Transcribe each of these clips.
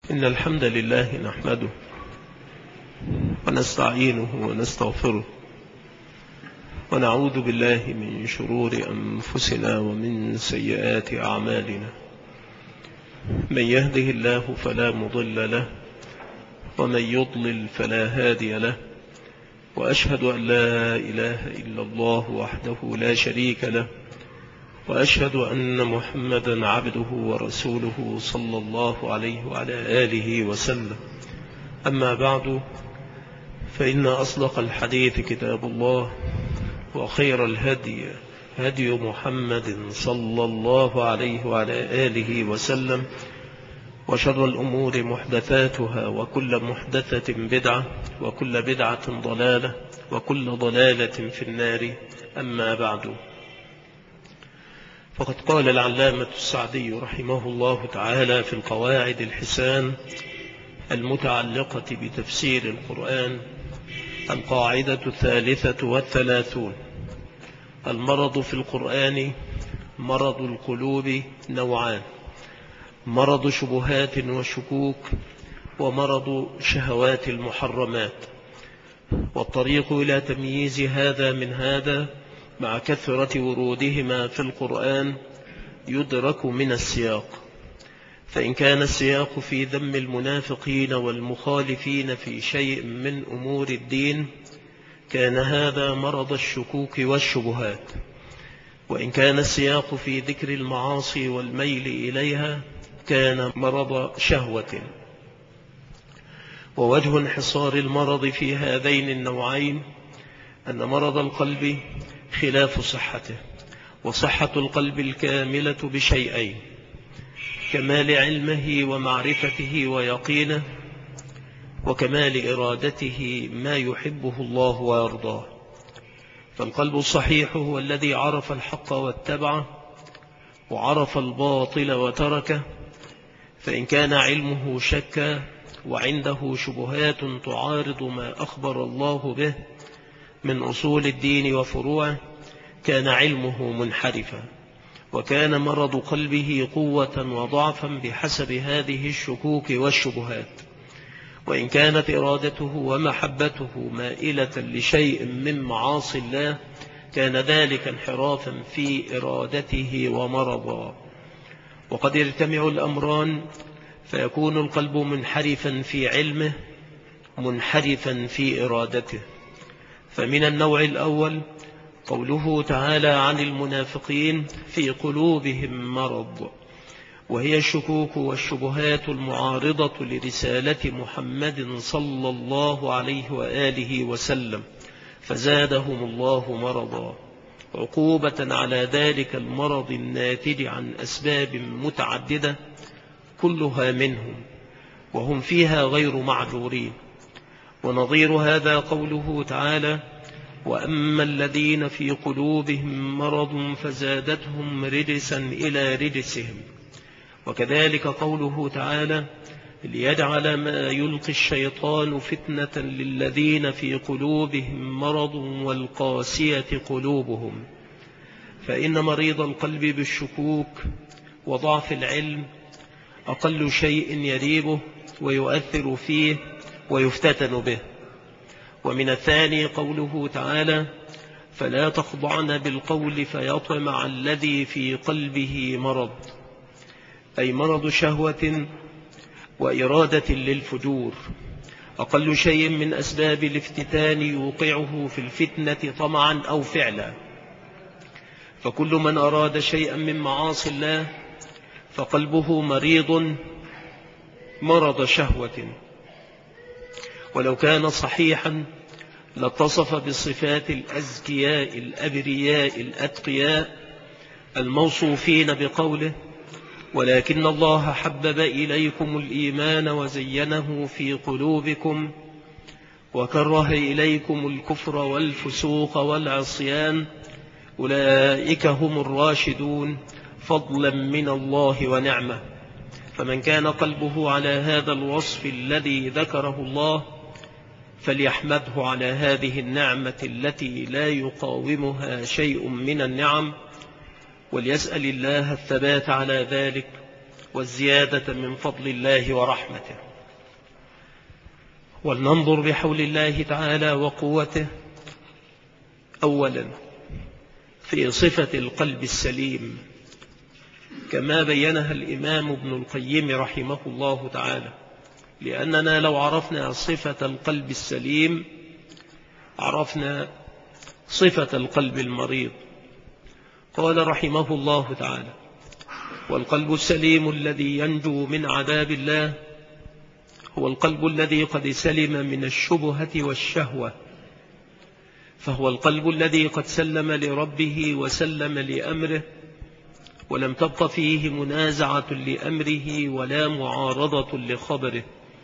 إن الحمد لله نحمده ونستعينه ونستغفره ونعوذ بالله من شرور أنفسنا ومن سيئات أعمالنا. من يهده الله فلا مضل له ومن يضلل فلا هادي له، وأشهد أن لا إله إلا الله وحده لا شريك له، وأشهد أن محمدا عبده ورسوله صلى الله عليه وعلى آله وسلم. أما بعد، فإن أصدق الحديث كتاب الله، وخير الهدي هدي محمد صلى الله عليه وعلى آله وسلم، وشر الأمور محدثاتها، وكل محدثة بدعة، وكل بدعة ضلالة، وكل ضلالة في النار. أما بعد، فقد قال العلامة السعدي رحمه الله تعالى في القواعد الحسان المتعلقة بتفسير القرآن: القاعدة 33: المرض في القرآن مرض القلوب نوعان: مرض شبهات وشكوك، ومرض شهوات المحرمات. والطريق إلى تمييز هذا من هذا مع كثرة ورودهما في القرآن يدرك من السياق. فإن كان السياق في ذم المنافقين والمخالفين في شيء من أمور الدين كان هذا مرض الشكوك والشبهات، وإن كان السياق في ذكر المعاصي والميل إليها كان مرض شهوة. ووجه انحصار المرض في هذين النوعين أن مرض القلب خلاف صحته، وصحة القلب الكاملة بشيئين: كمال علمه ومعرفته ويقينه، وكمال إرادته ما يحبه الله ويرضاه. فالقلب الصحيح هو الذي عرف الحق واتبعه، وعرف الباطل وتركه. فإن كان علمه شكا وعنده شبهات تعارض ما أخبر الله به من أصول الدين وفروعه كان علمه منحرفا، وكان مرض قلبه قوة وضعفا بحسب هذه الشكوك والشبهات. وإن كانت إرادته ومحبته مائلة لشيء من معاصي الله كان ذلك انحرافا في إرادته ومرضا. وقد يجتمع الأمران فيكون القلب منحرفا في علمه منحرفا في إرادته. فمن النوع الأول قوله تعالى عن المنافقين: في قلوبهم مرض، وهي الشكوك والشبهات المعارضة لرسالة محمد صلى الله عليه وآله وسلم، فزادهم الله مرضا، عقوبة على ذلك المرض الناتج عن أسباب متعددة كلها منهم، وهم فيها غير معذورين. ونظير هذا قوله تعالى: وأما الذين في قلوبهم مرض فزادتهم رجسا إلى رجسهم. وكذلك قوله تعالى: ليجعل ما يلقي الشيطان فتنة للذين في قلوبهم مرض والقاسية قلوبهم. فإن مريض القلب بالشكوك وضعف العلم أقل شيء يريبه ويؤثر فيه ويفتتن به. ومن الثاني قوله تعالى: فلا تخضعن بالقول فيطمع الذي في قلبه مرض، أي مرض شهوة وإرادة للفجور، أقل شيء من أسباب الافتتان يوقعه في الفتنة طمعا أو فعلا. فكل من أراد شيئا من معاصي الله فقلبه مريض مرض شهوة، ولو كان صحيحا لاتصف بصفات الأزكياء الأبرياء الأتقياء الموصوفين بقوله: ولكن الله حبب إليكم الإيمان وزينه في قلوبكم وكره إليكم الكفر والفسوق والعصيان أولئك هم الراشدون فضلا من الله ونعمة. فمن كان قلبه على هذا الوصف الذي ذكره الله فليحمده على هذه النعمة التي لا يقاومها شيء من النعم، وليسأل الله الثبات على ذلك، والزيادة من فضل الله ورحمته. ولننظر بحول الله تعالى وقوته أولا في صفة القلب السليم كما بينها الإمام ابن القيم رحمه الله تعالى، لأننا لو عرفنا صفة القلب السليم عرفنا صفة القلب المريض. قال رحمه الله تعالى: والقلب السليم الذي ينجو من عذاب الله هو القلب الذي قد سلم من الشبهة والشهوة، فهو القلب الذي قد سلم لربه وسلم لأمره، ولم تبق فيه منازعة لأمره ولا معارضة لخبره،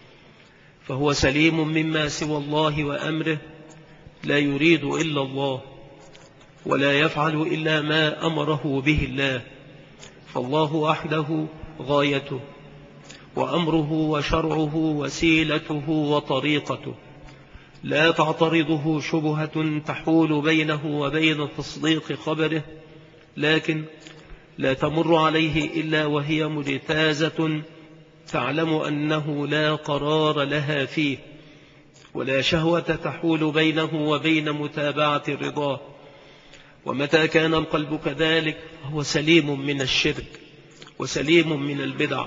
فهو سليم مما سوى الله وأمره، لا يريد إلا الله ولا يفعل إلا ما أمره به الله، فالله وحده غايته، وأمره وشرعه وسيلته وطريقته، لا تعترضه شبهة تحول بينه وبين تصديق خبره، لكن لا تمر عليه إلا وهي مجتازة تعلم أنه لا قرار لها فيه، ولا شهوة تحول بينه وبين متابعة الرضا. ومتى كان القلب كذلك هو سليم من الشرك، وسليم من البدع،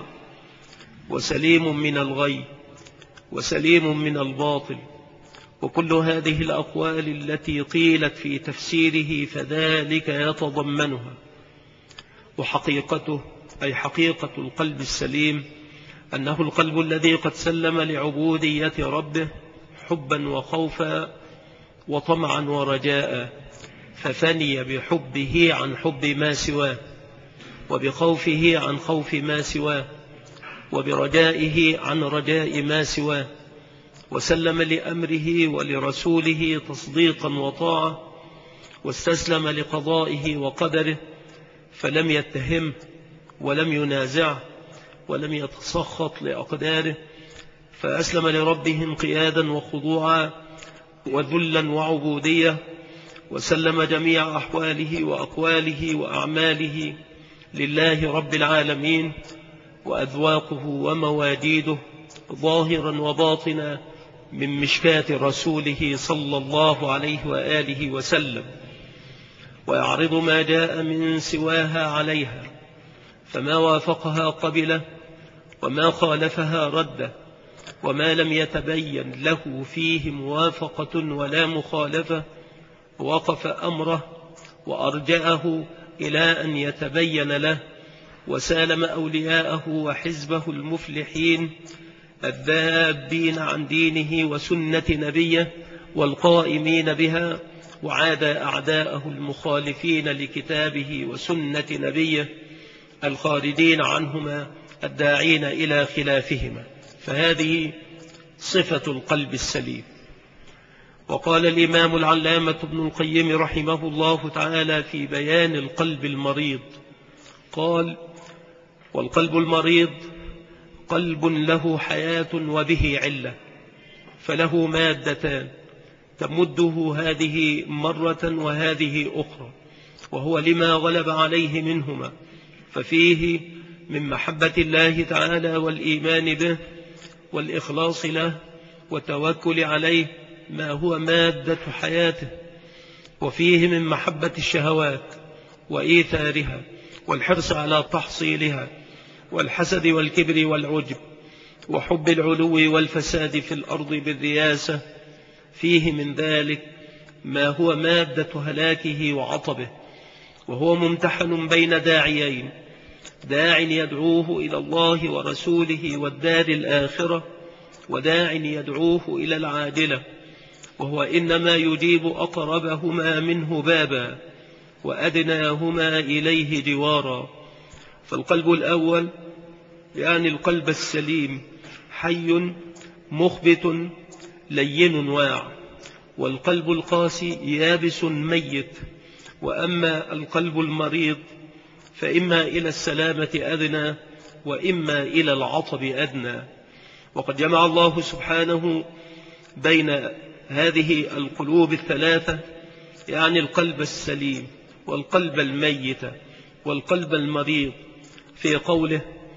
وسليم من الغي، وسليم من الباطل، وكل هذه الأقوال التي قيلت في تفسيره فذلك يتضمنها. وحقيقته أي حقيقة القلب السليم أنه القلب الذي قد سلم لعبودية ربه حبا وخوفا وطمعا ورجاء، ففني بحبه عن حب ما سواه، وبخوفه عن خوف ما سواه، وبرجائه عن رجاء ما سواه، وسلم لأمره ولرسوله تصديقا وطاعة، واستسلم لقضائه وقدره، فلم يتهم ولم ينازعه ولم يتسخط لأقداره، فأسلم لربه انقيادا وخضوعا وذلا وعبودية، وسلم جميع أحواله وأقواله وأعماله لله رب العالمين، وأذواقه ومواجيده ظاهرا وباطنا من مشكاة رسوله صلى الله عليه وآله وسلم، ويعرض ما جاء من سواها عليها، فما وافقها قبله، وما خالفها رده، وما لم يتبين له فيه موافقة ولا مخالفة وقف أمره وأرجأه إلى أن يتبين له، وسالم أولياءه وحزبه المفلحين الذابين عن دينه وسنة نبيه والقائمين بها، وعاد أعداءه المخالفين لكتابه وسنة نبيه الخارجين عنهما الداعين إلى خلافهما. فهذه صفة القلب السليم. وقال الإمام العلامة ابن القيم رحمه الله تعالى في بيان القلب المريض قال: والقلب المريض قلب له حياة وبه علة، فله مادتان تمده هذه مرة وهذه أخرى، وهو لما غلب عليه منهما، ففيه من محبة الله تعالى والإيمان به والإخلاص له والتوكل عليه ما هو مادة حياته، وفيه من محبة الشهوات وإيثارها والحرص على تحصيلها والحسد والكبر والعجب وحب العلو والفساد في الأرض بالرياسة، فيه من ذلك ما هو مادة هلاكه وعطبه، وهو ممتحن بين داعيين: داع يدعوه إلى الله ورسوله والدار الآخرة، وداع يدعوه إلى العاجلة، وهو إنما يجيب أقربهما منه بابا وأدناهما إليه جوارا. فالقلب الأول يعني القلب السليم حي مخبت لين واع، والقلب القاسي يابس ميت. وأما القلب المريض فإما إلى السلامة أدنى وإما إلى العطب أدنى. وقد جمع الله سبحانه بين هذه القلوب الثلاثة، يعني القلب السليم والقلب الميت والقلب المريض، في قوله: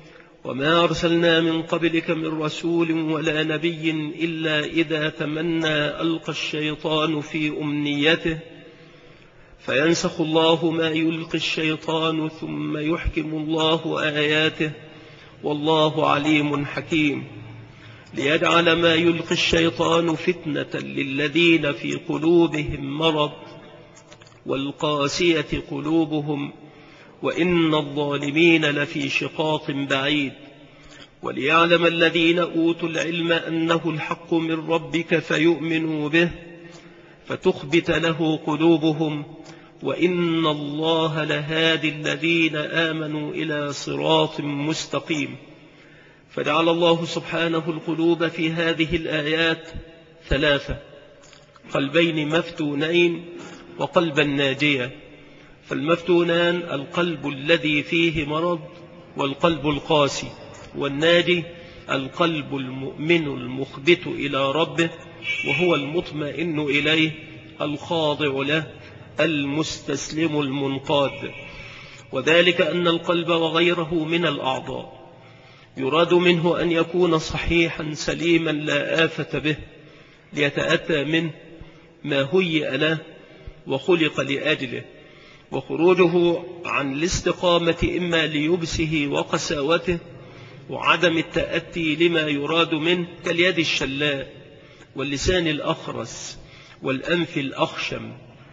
وما أرسلنا من قبلك من رسول ولا نبي إلا إذا تمنى ألقى الشيطان في أمنيته فينسخ الله ما يلقي الشيطان ثم يحكم الله آياته والله عليم حكيم ليجعل ما يلقي الشيطان فتنة للذين في قلوبهم مرض والقاسية قلوبهم وإن الظالمين لفي شقاق بعيد وليعلم الذين أوتوا العلم أنه الحق من ربك فيؤمنوا به فتخبت له قلوبهم وإن الله لهادي الذين آمنوا إلى صراط مستقيم. فجعل الله سبحانه القلوب في هذه الآيات ثلاثة: قلبين مفتونين وقلبا ناجيا. فالمفتونان القلب الذي فيه مرض والقلب القاسي، والناجي القلب المؤمن المخبت إلى ربه وهو المطمئن إليه الخاضع له المستسلم المنقاد. وذلك أن القلب وغيره من الأعضاء يراد منه أن يكون صحيحا سليما لا آفة به ليتأتى منه ما هيئ له وخلق لأجله، وخروجه عن الاستقامة إما ليبسه وقساوته وعدم التأتي لما يراد منه كاليد الشلاء واللسان الأخرس والأنف الأخشم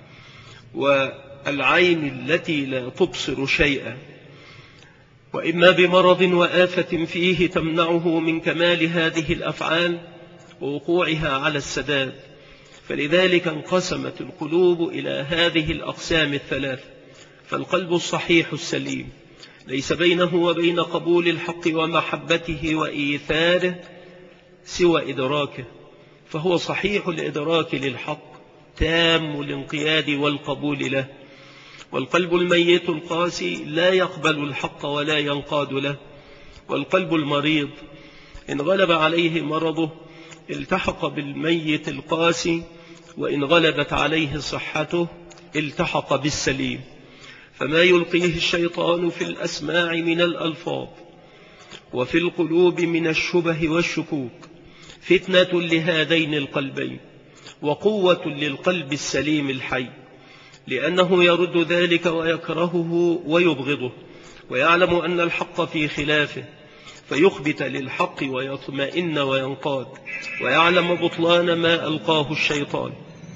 والعين التي لا تبصر شيئا، وإما بمرض وآفة فيه تمنعه من كمال هذه الأفعال ووقوعها على السداد. فلذلك انقسمت القلوب إلى هذه الأقسام الثلاث. فالقلب الصحيح السليم ليس بينه وبين قبول الحق ومحبته وإيثاره سوى إدراكه، فهو صحيح الإدراك للحق تام الانقياد والقبول له. والقلب الميت القاسي لا يقبل الحق ولا ينقاد له. والقلب المريض إن غلب عليه مرضه التحق بالميت القاسي، وإن غلبت عليه صحته التحق بالسليم. فما يلقيه الشيطان في الأسماع من الألفاظ وفي القلوب من الشبه والشكوك فتنة لهذين القلبين وقوة للقلب السليم الحي، لأنه يرد ذلك ويكرهه ويبغضه ويعلم أن الحق في خلافه فيخبت للحق ويطمئن وينقاد، ويعلم بطلان ما ألقاه الشيطان،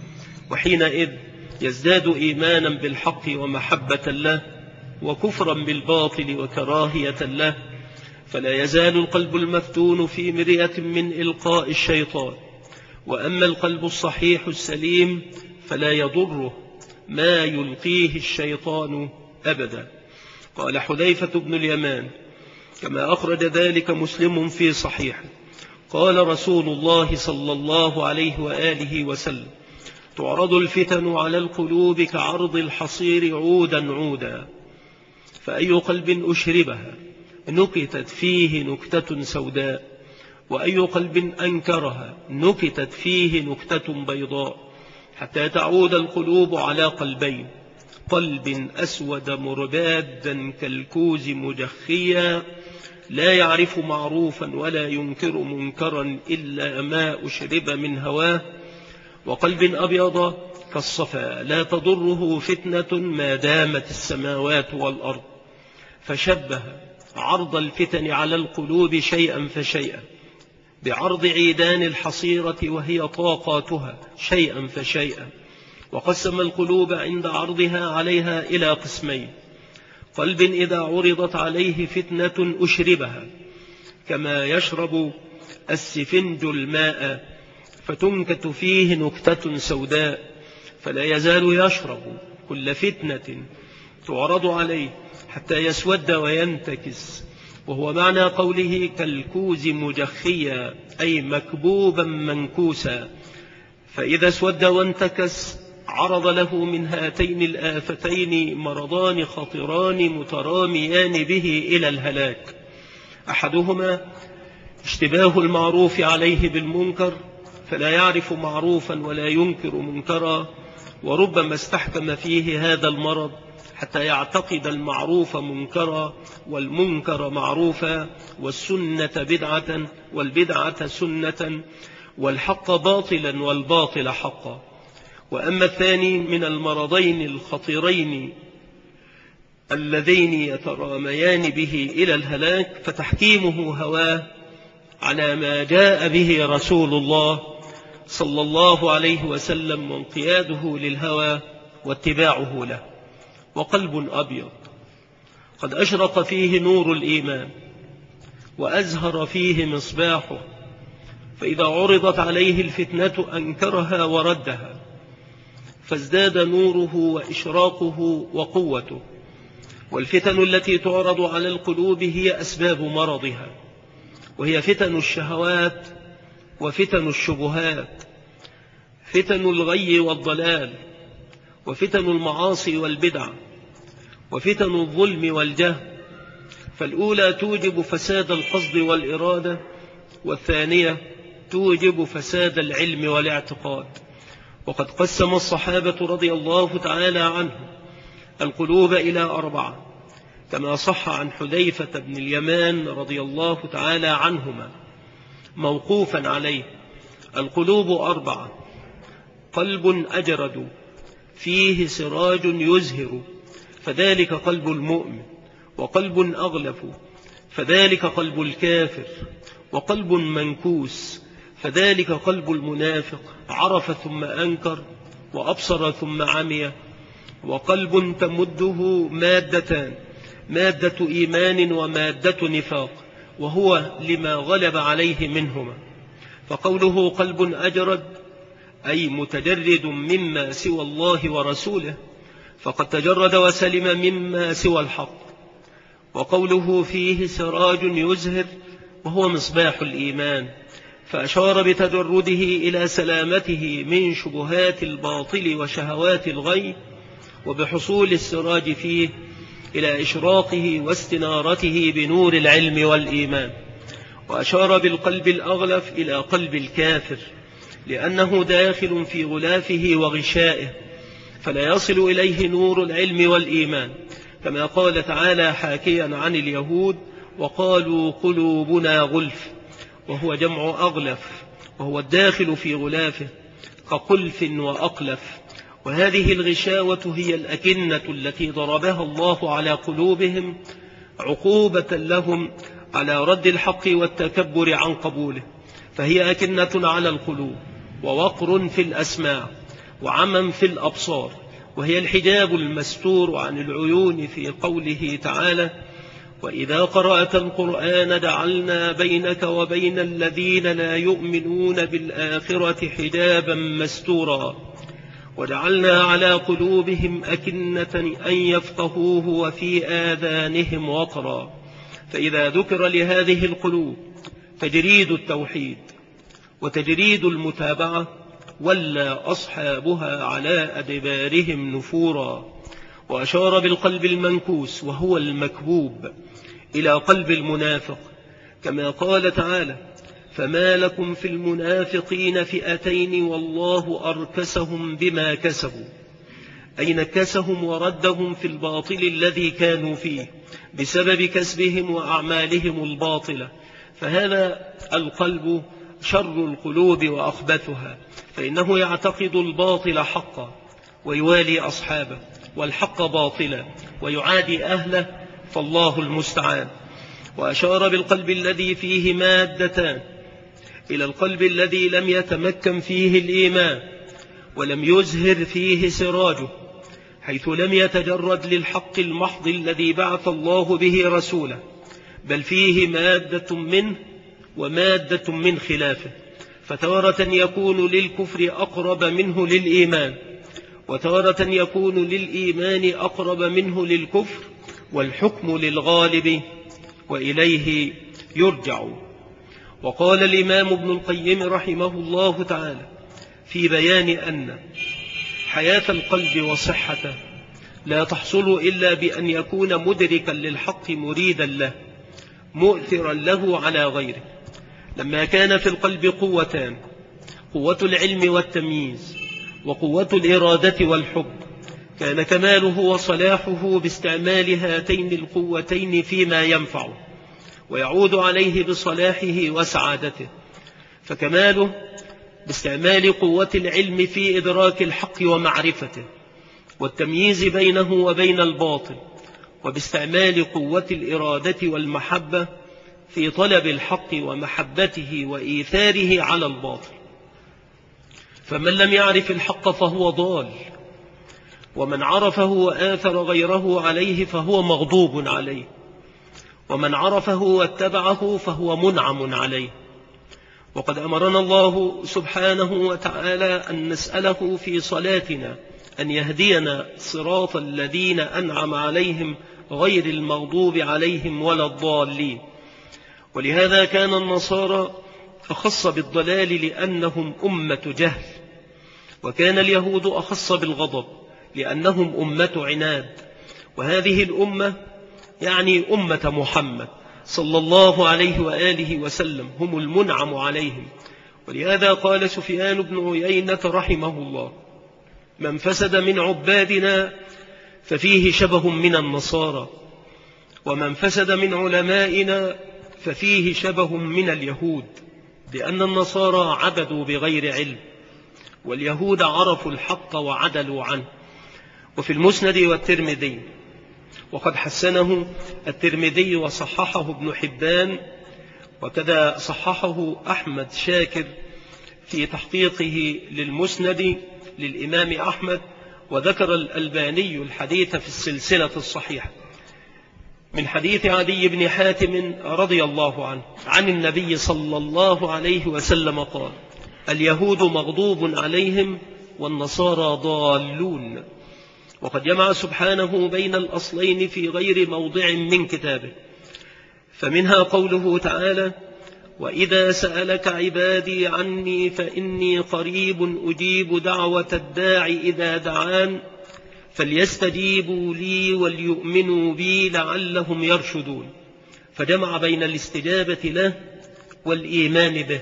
وحينئذ يزداد إيمانا بالحق ومحبة له وكفرا بالباطل وكراهية له. فلا يزال القلب المفتون في مرية من إلقاء الشيطان. وأما القلب الصحيح السليم فلا يضره ما يلقيه الشيطان أبدا. قال حذيفة بن اليمان كما أخرج ذلك مسلم في صحيحه قال رسول الله صلى الله عليه وآله وسلم: تعرض الفتن على القلوب كعرض الحصير عودا عودا، فأي قلب أشربها نكتت فيه نكتة سوداء، وأي قلب أنكرها نكتت فيه نكتة بيضاء، حتى تعود القلوب على قلبين: قلب أسود مربادا كالكوز مجخيا لا يعرف معروفا ولا ينكر منكرا إلا ما أشرب من هواه، وقلب أبيض كالصفا لا تضره فتنة ما دامت السماوات والأرض. فشبه عرض الفتن على القلوب شيئا فشيئا بعرض عيدان الحصيرة وهي طاقاتها شيئا فشيئا، وقسم القلوب عند عرضها عليها إلى قسمين: قلب إذا عرضت عليه فتنة أشربها كما يشرب السفنج الماء فتنكت فيه نكتة سوداء، فلا يزال يشرب كل فتنة تعرض عليه حتى يسود وينتكس، وهو معنى قوله كالكوز مجخيا أي مكبوبا منكوسا. فإذا اسود وانتكس عرض له من هاتين الآفتين مرضان خطران متراميان به إلى الهلاك: أحدهما اشتباه المعروف عليه بالمنكر فلا يعرف معروفا ولا ينكر منكرا، وربما استحكم فيه هذا المرض حتى يعتقد المعروف منكرا والمنكر معروفا والسنة بدعة والبدعة سنة والحق باطلا والباطل حقا. وأما الثاني من المرضين الخطيرين اللذين يتراميان به إلى الهلاك فتحكيمه هواه على ما جاء به رسول الله صلى الله عليه وسلم وانقياده للهوى واتباعه له. وقلب أبيض قد أشرق فيه نور الإيمان وأزهر فيه مصباحه، فإذا عرضت عليه الفتنة أنكرها وردها، فازداد نوره وإشراقه وقوته. والفتن التي تعرض على القلوب هي أسباب مرضها، وهي فتن الشهوات وفتن الشبهات، فتن الغي والضلال، وفتن المعاصي والبدع، وفتن الظلم والجهل. فالأولى توجب فساد القصد والإرادة، والثانية توجب فساد العلم والاعتقاد. وقد قسم الصحابة رضي الله تعالى عنهم القلوب إلى 4، كما صح عن حذيفة بن اليمان رضي الله تعالى عنهما موقوفا عليه: القلوب 4، قلب أجرد فيه سراج يزهر فذلك قلب المؤمن، وقلب أغلف فذلك قلب الكافر، وقلب منكوس فذلك قلب المنافق، عرف ثم أنكر وأبصر ثم عمي، وقلب تمده مادتان، مادة إيمان ومادة نفاق، وهو لما غلب عليه منهما. فقوله قلب أجرد أي متجرد مما سوى الله ورسوله، فقد تجرد وسلم مما سوى الحق. وقوله فيه سراج يزهر وهو مصباح الإيمان، فأشار بتجرده إلى سلامته من شبهات الباطل وشهوات الغي، وبحصول السراج فيه إلى إشراقه واستنارته بنور العلم والإيمان. وأشار بالقلب الأغلف إلى قلب الكافر، لأنه داخل في غلافه وغشائه، فلا يصل إليه نور العلم والإيمان، كما قال تعالى حاكيا عن اليهود: وقالوا قلوبنا غلف، وهو جمع أغلف، وهو الداخل في غلافه كقلف وأقلف. وهذه الغشاوة هي الأكنة التي ضربها الله على قلوبهم عقوبة لهم على رد الحق والتكبر عن قبوله، فهي أكنة على القلوب، ووقر في الأسماع، وعمم في الأبصار، وهي الحجاب المستور عن العيون في قوله تعالى: وإذا قرأت القرآن جعلنا بينك وبين الذين لا يؤمنون بالآخرة حجابا مستورا وجعلنا على قلوبهم أكنة أن يفقهوه وفي آذانهم وقرا. فإذا ذكر لهذه القلوب تجريد التوحيد وتجريد المتابعة ولى أصحابها على أدبارهم نفورا. وأشار بالقلب المنكوس وهو المكبوب إلى قلب المنافق، كما قال تعالى: فما لكم في المنافقين فئتين والله أركسهم بما كسبوا، أي نكسهم وردهم في الباطل الذي كانوا فيه بسبب كسبهم وأعمالهم الباطلة. فهذا القلب شر القلوب وأخبثها، فإنه يعتقد الباطل حقا ويوالي أصحابه، والحق باطلا ويعادي أهله، فالله المستعان. وأشار بالقلب الذي فيه مادتان إلى القلب الذي لم يتمكن فيه الإيمان ولم يزهر فيه سراجه، حيث لم يتجرد للحق المحض الذي بعث الله به رسوله، بل فيه مادة منه ومادة من خلافه، فتارة يكون للكفر أقرب منه للإيمان، وتارة يكون للإيمان أقرب منه للكفر، والحكم للغالب وإليه يرجع. وقال الإمام ابن القيم رحمه الله تعالى في بيان أن حياة القلب وصحته لا تحصل إلا بأن يكون مدركا للحق مريدا له مؤثرا له على غيره. لما كان في القلب قوتان، قوة العلم والتمييز وقوة الإرادة والحب، كان كماله وصلاحه باستعمال هاتين القوتين فيما ينفعه ويعود عليه بصلاحه وسعادته، فكماله باستعمال قوة العلم في إدراك الحق ومعرفته والتمييز بينه وبين الباطل، وباستعمال قوة الإرادة والمحبة في طلب الحق ومحبته وإيثاره على الباطل. فمن لم يعرف الحق فهو ضال، ومن عرفه وآثر غيره عليه فهو مغضوب عليه، ومن عرفه واتبعه فهو منعم عليه. وقد أمرنا الله سبحانه وتعالى أن نسأله في صلاتنا أن يهدينا صراط الذين أنعم عليهم غير المغضوب عليهم ولا الضالين. ولهذا كان النصارى أخص بالضلال لأنهم أمة جهل، وكان اليهود أخص بالغضب لأنهم أمة عناد. وهذه الأمة يعني أمة محمد صلى الله عليه وآله وسلم هم المنعم عليهم. ولهذا قال سفيان بن عيينة رحمه الله: من فسد من عبادنا ففيه شبه من النصارى، ومن فسد من علمائنا ففيه شبه من اليهود، لأن النصارى عبدوا بغير علم، واليهود عرفوا الحق وعدلوا عنه. وفي المسند والترمذي، وقد حسنه الترمذي وصححه ابن حبان، وكذا صححه أحمد شاكر في تحقيقه للمسند للإمام أحمد، وذكر الألباني الحديث في السلسلة الصحيحة من حديث عدي بن حاتم رضي الله عنه عن النبي صلى الله عليه وسلم قال: اليهود مغضوب عليهم والنصارى ضالون. وقد جمع سبحانه بين الأصلين في غير موضع من كتابه، فمنها قوله تعالى: وإذا سألك عبادي عني فإني قريب أجيب دعوة الداع إذا دعان فليستجيبوا لي وليؤمنوا بي لعلهم يرشدون. فجمع بين الاستجابة له والإيمان به.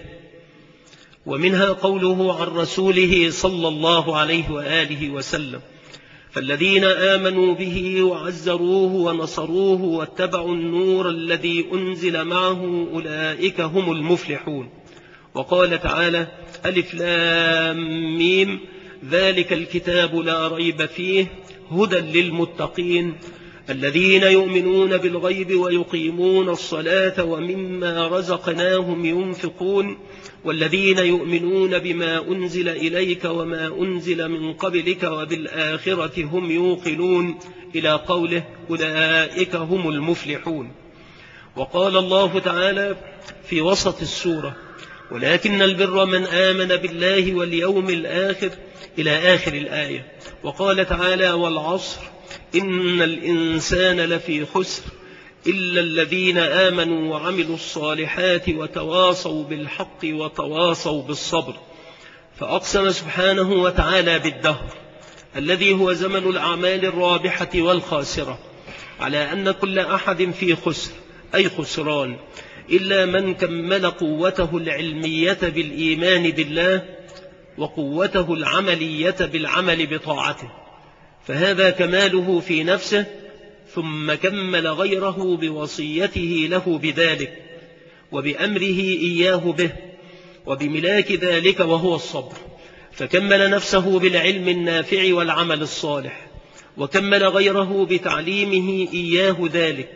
ومنها قوله عن رسوله صلى الله عليه وآله وسلم: فالذين آمنوا به وعزروه ونصروه واتبعوا النور الذي أنزل معه أولئك هم المفلحون. وقال تعالى: ألف لام ميم ذلك الكتاب لا ريب فيه هدى للمتقين الذين يؤمنون بالغيب ويقيمون الصلاة ومما رزقناهم ينفقون والذين يؤمنون بما أنزل إليك وما أنزل من قبلك وبالآخرة هم يوقنون إلى قوله: أولئك هم المفلحون. وقال الله تعالى في وسط السورة: ولكن البر من آمن بالله واليوم الآخر إلى آخر الآية. وقال تعالى: والعصر إن الإنسان لفي خسر إلا الذين آمنوا وعملوا الصالحات وتواصوا بالحق وتواصوا بالصبر. فأقسم سبحانه وتعالى بالدهر الذي هو زمن الأعمال الرابحة والخاسرة على أن كل أحد في خسر أي خسران إلا من كمل قوته العلمية بالإيمان بالله وقوته العملية بالعمل بطاعته، فهذا كماله في نفسه، ثم كمل غيره بوصيته له بذلك وبأمره إياه به وبملاك ذلك وهو الصبر، فكمل نفسه بالعلم النافع والعمل الصالح، وكمل غيره بتعليمه إياه ذلك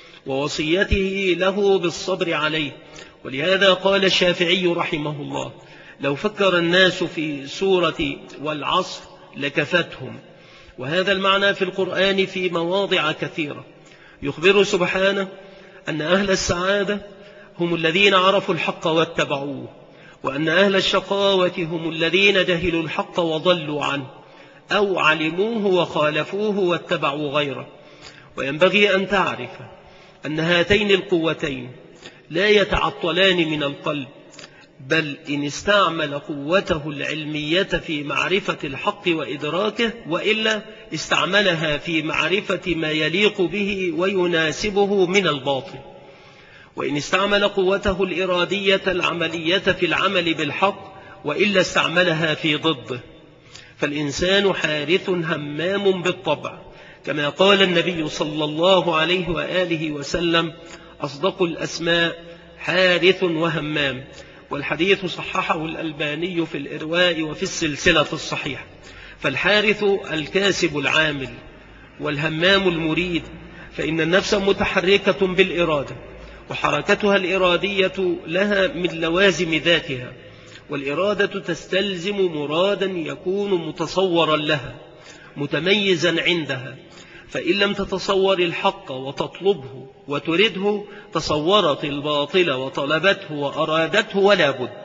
ووصيته له بالصبر عليه. ولهذا قال الشافعي رحمه الله: لو فكر الناس في سورة والعصر لكفتهم. وهذا المعنى في القرآن في مواضع كثيرة. يخبر سبحانه أن أهل السعادة هم الذين عرفوا الحق واتبعوه، وأن أهل الشقاوة هم الذين جهلوا الحق وضلوا عنه أو علموه وخالفوه واتبعوا غيره. وينبغي أن تعرف أن هاتين القوتين لا يتعطلان من القلب، بل إن استعمل قوته العلمية في معرفة الحق وإدراكه، وإلا استعملها في معرفة ما يليق به ويناسبه من الباطل. وإن استعمل قوته الإرادية العملية في العمل بالحق، وإلا استعملها في ضده. فالإنسان حارث همام بالطبع، كما قال النبي صلى الله عليه وآله وسلم: أصدق الأسماء حارث وهمام. والحديث صححه الألباني في الإرواء وفي السلسلة الصحيحة. فالحارث الكاسب العامل، والهمام المريد، فإن النفس متحركة بالإرادة، وحركتها الإرادية لها من لوازم ذاتها، والإرادة تستلزم مرادا يكون متصورا لها متميزا عندها، فإن لم تتصور الحق وتطلبه وترده تصورت الباطل وطلبته وأرادته ولا بد.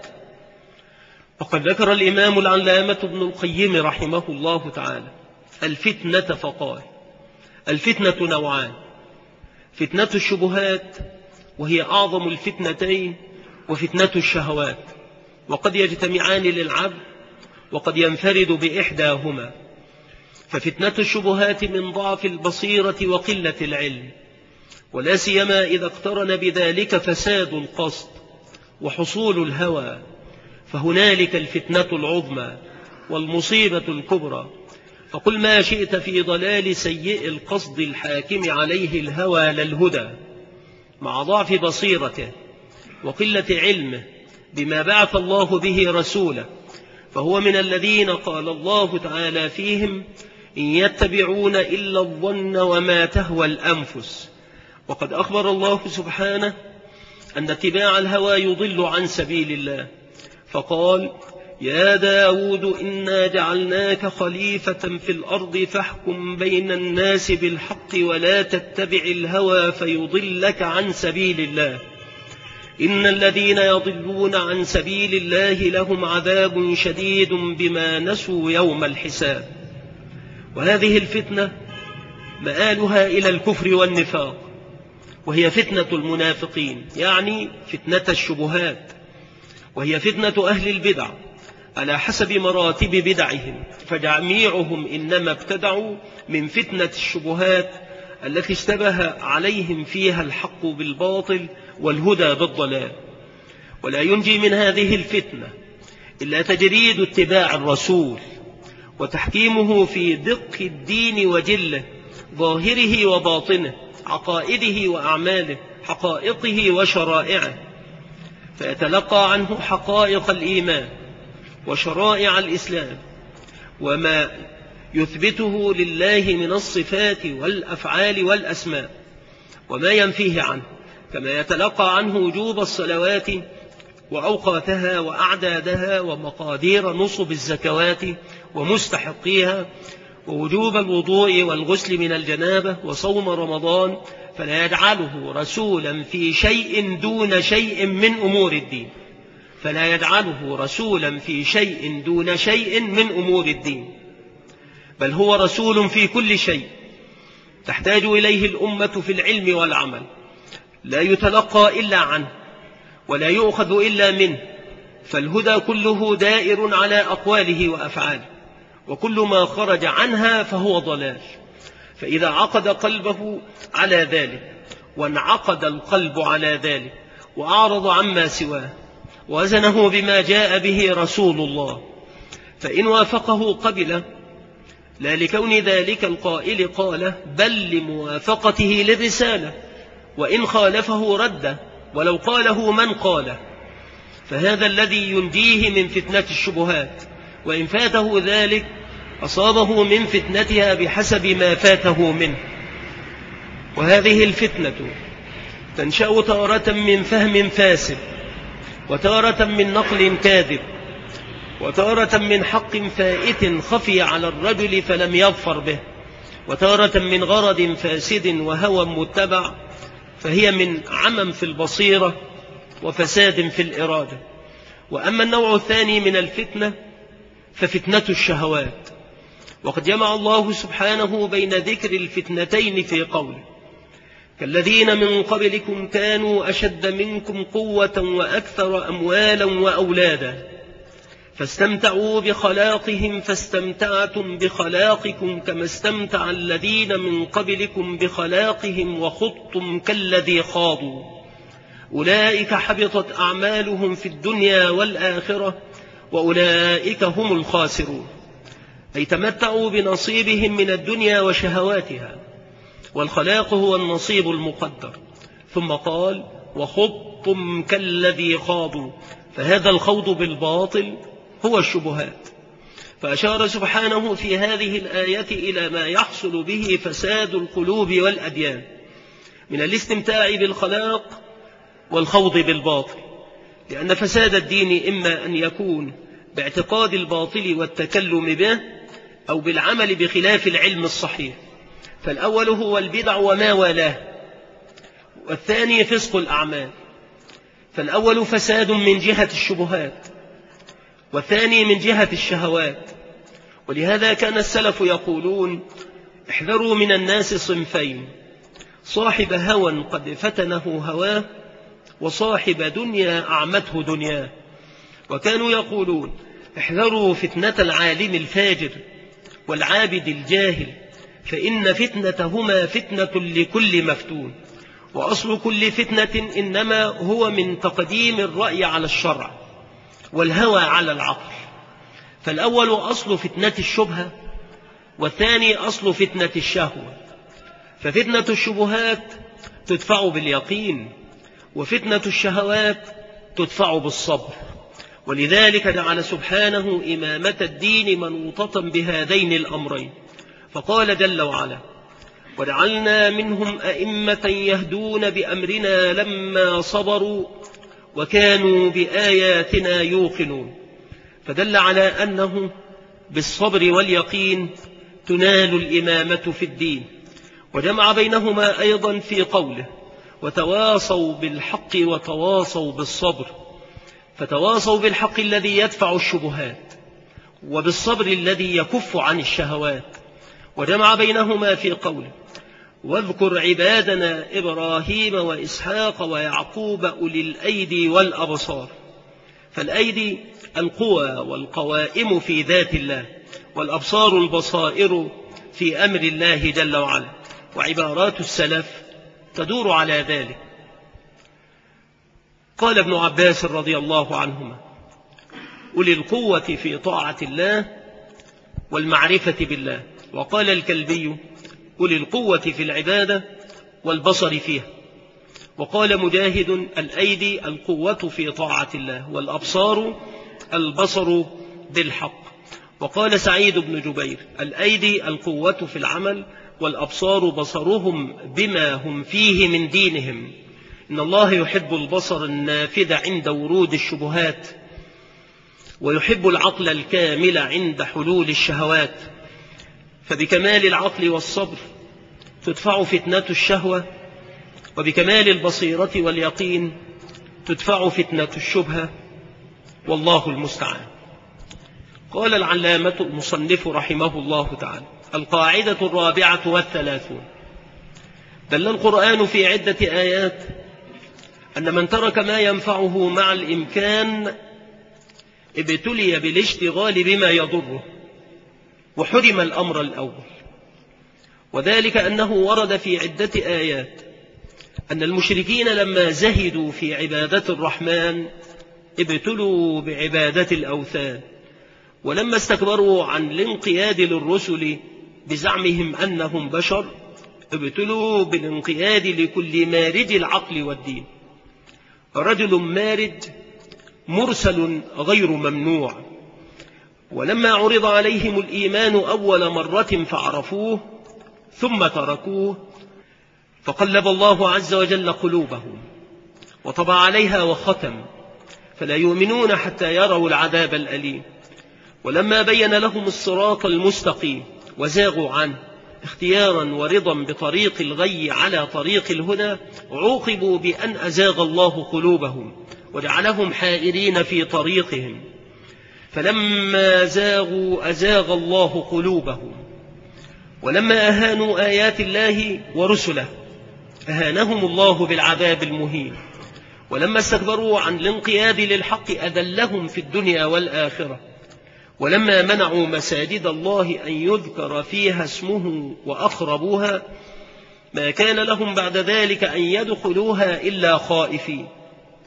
وقد ذكر الإمام العلامة ابن القيم رحمه الله تعالى الفتنة فقال: الفتنة نوعان: فتنة الشبهات وهي أعظم الفتنتين، وفتنة الشهوات، وقد يجتمعان للعبد وقد ينفرد بإحداهما. ففتنة الشبهات من ضعف البصيرة وقلة العلم، ولا سيما إذا اقترن بذلك فساد القصد وحصول الهوى، فهنالك الفتنة العظمى والمصيبة الكبرى. فقل ما شئت في ضلال سيء القصد الحاكم عليه الهوى للهدى، مع ضعف بصيرته وقلة علمه بما بعث الله به رسوله، فهو من الذين قال الله تعالى فيهم: إن يتبعون إلا الظن وما تهوى الأنفس. وقد أخبر الله سبحانه أن اتباع الهوى يضل عن سبيل الله، فقال: يا داود إنا جعلناك خليفة في الأرض فاحكم بين الناس بالحق ولا تتبع الهوى فيضلك عن سبيل الله، إن الذين يضلون عن سبيل الله لهم عذاب شديد بما نسوا يوم الحساب. وهذه الفتنة مآلها إلى الكفر والنفاق، وهي فتنة المنافقين، يعني فتنة الشبهات، وهي فتنة أهل البدع على حسب مراتب بدعهم، فجميعهم إنما ابتدعوا من فتنة الشبهات التي اشتبه عليهم فيها الحق بالباطل والهدى بالضلال. ولا ينجي من هذه الفتنة إلا تجريد اتباع الرسول وتحكيمه في دق الدين وجله، ظاهره وباطنه، عقائده وأعماله، حقائقه وشرائعه، فيتلقى عنه حقائق الإيمان وشرائع الإسلام وما يثبته لله من الصفات والأفعال والأسماء، وما ينفيه عنه، كما يتلقى عنه وجوب الصلوات وأوقاتها وأعدادها ومقادير نصب الزكوات ومستحقيها، ووجوب الوضوء والغسل من الجنابة وصوم رمضان، فلا يجعله رسولا في شيء دون شيء من أمور الدين، فلا يجعله رسولا في شيء دون شيء من أمور الدين، بل هو رسول في كل شيء تحتاج إليه الأمة في العلم والعمل، لا يتلقى إلا عنه ولا يؤخذ إلا منه، فالهدى كله دائر على أقواله وأفعاله، وكل ما خرج عنها فهو ضلال. فإذا عقد قلبه على ذلك وانعقد القلب على ذلك وأعرض عما سواه ووزنه بما جاء به رسول الله، فإن وافقه قبل، لا لكون ذلك القائل قاله، بل لموافقته للرسالة، وإن خالفه رد ولو قاله من قاله، فهذا الذي ينجيه من فتنة الشبهات، وإن فاته ذلك أصابه من فتنتها بحسب ما فاته منه. وهذه الفتنة تنشأ تارة من فهم فاسد، وتارة من نقل كاذب، وتارة من حق فائت خفي على الرجل فلم يظفر به، وتارة من غرض فاسد وهوى متبع، فهي من عمم في البصيرة وفساد في الإرادة. وأما النوع الثاني من الفتنة ففتنة الشهوات، وقد جمع الله سبحانه بين ذكر الفتنتين في قوله: كالذين من قبلكم كانوا أشد منكم قوة وأكثر أموالا وأولادا فاستمتعوا بخلاقهم فاستمتعتم بخلاقكم كما استمتع الذين من قبلكم بخلاقهم وخضتم كالذي خاضوا أولئك حبطت أعمالهم في الدنيا والآخرة وأولئك هم الخاسرون. أي تمتعوا بنصيبهم من الدنيا وشهواتها، والخلاق هو النصيب المقدر. ثم قال: وخضتم كالذي خاضوا، فهذا الخوض بالباطل هو الشبهات. فأشار سبحانه في هذه الآية إلى ما يحصل به فساد القلوب والأديان من الاستمتاع بالخلاق والخوض بالباطل، لأن فساد الدين إما أن يكون باعتقاد الباطل والتكلم به، أو بالعمل بخلاف العلم الصحيح. فالأول هو البدع وما والاه، والثاني فسق الأعمال. فالأول فساد من جهة الشبهات، والثاني من جهة الشهوات. ولهذا كان السلف يقولون: احذروا من الناس صنفين، صاحب هوى قد فتنه هواه، وصاحب دنيا أعمته دنياه. وكانوا يقولون: احذروا فتنة العالم الفاجر والعابد الجاهل، فإن فتنتهما فتنة لكل مفتون، وأصل كل فتنة إنما هو من تقديم الرأي على الشرع والهوى على العقل. فالأول أصل فتنة الشبهة، والثاني أصل فتنة الشهوة. ففتنة الشبهات تدفع باليقين، وفتنة الشهوات تدفع بالصبر. ولذلك جعل سبحانه إمامة الدين منوطة بهذين الأمرين، فقال جل وعلا: وجعلنا منهم أئمة يهدون بأمرنا لما صبروا وكانوا بآياتنا يوقنون. فدل على أنه بالصبر واليقين تنال الإمامة في الدين. وجمع بينهما أيضا في قوله: وتواصوا بالحق وتواصوا بالصبر. فتواصوا بالحق الذي يدفع الشبهات، وبالصبر الذي يكف عن الشهوات. وجمع بينهما في قوله: واذكر عبادنا إبراهيم وإسحاق ويعقوب أولي الأيدي والأبصار. فالأيدي القوى والقوائم في ذات الله، والأبصار البصائر في أمر الله جل وعلا. وعبارات السلف تدور على ذلك. قال ابن عباس رضي الله عنهما: أولي القوة في طاعة الله والمعرفة بالله. وقال الكلبي: أولي القوة في العبادة والبصر فيها. وقال مجاهد: الأيدي القوة في طاعة الله، والأبصار البصر بالحق. وقال سعيد بن جبير: الأيدي القوة في العمل، والأبصار بصرهم بما هم فيه من دينهم. إن الله يحب البصر النافذ عند ورود الشبهات، ويحب العقل الكامل عند حلول الشهوات. فبكمال العقل والصبر تدفع فتنة الشهوة، وبكمال البصيرة واليقين تدفع فتنة الشبهة، والله المستعان. قال العلامة المصنف رحمه الله تعالى: القاعدة 34. دل القرآن في عدة آيات أن من ترك ما ينفعه مع الإمكان ابتلي بالاشتغال بما يضره، وحرم الأمر الأول. وذلك أنه ورد في عدة آيات أن المشركين لما زهدوا في عبادة الرحمن ابتلوا بعبادة الأوثان، ولما استكبروا عن الانقياد للرسل بزعمهم أنهم بشر ابتلوا بالانقياد لكل مارد العقل والدين. رجل مارد مرسل غير ممنوع، ولما عرض عليهم الإيمان أول مرة فعرفوه ثم تركوه، فقلب الله عز وجل قلوبهم وطبع عليها وختم، فلا يؤمنون حتى يروا العذاب الأليم. ولما بين لهم الصراط المستقيم وزاغوا عنه اختيارا ورضا بطريق الغي على طريق الهدى، عوقبوا بأن أزاغ الله قلوبهم وجعلهم حائرين في طريقهم. فلما زاغوا أزاغ الله قلوبهم. ولما أهانوا آيات الله ورسله أهانهم الله بالعذاب المهين. ولما استكبروا عن الانقياد للحق أذلهم في الدنيا والآخرة. ولما منعوا مساجد الله أن يذكر فيها اسمه وأخربوها ما كان لهم بعد ذلك أن يدخلوها إلا خائفين.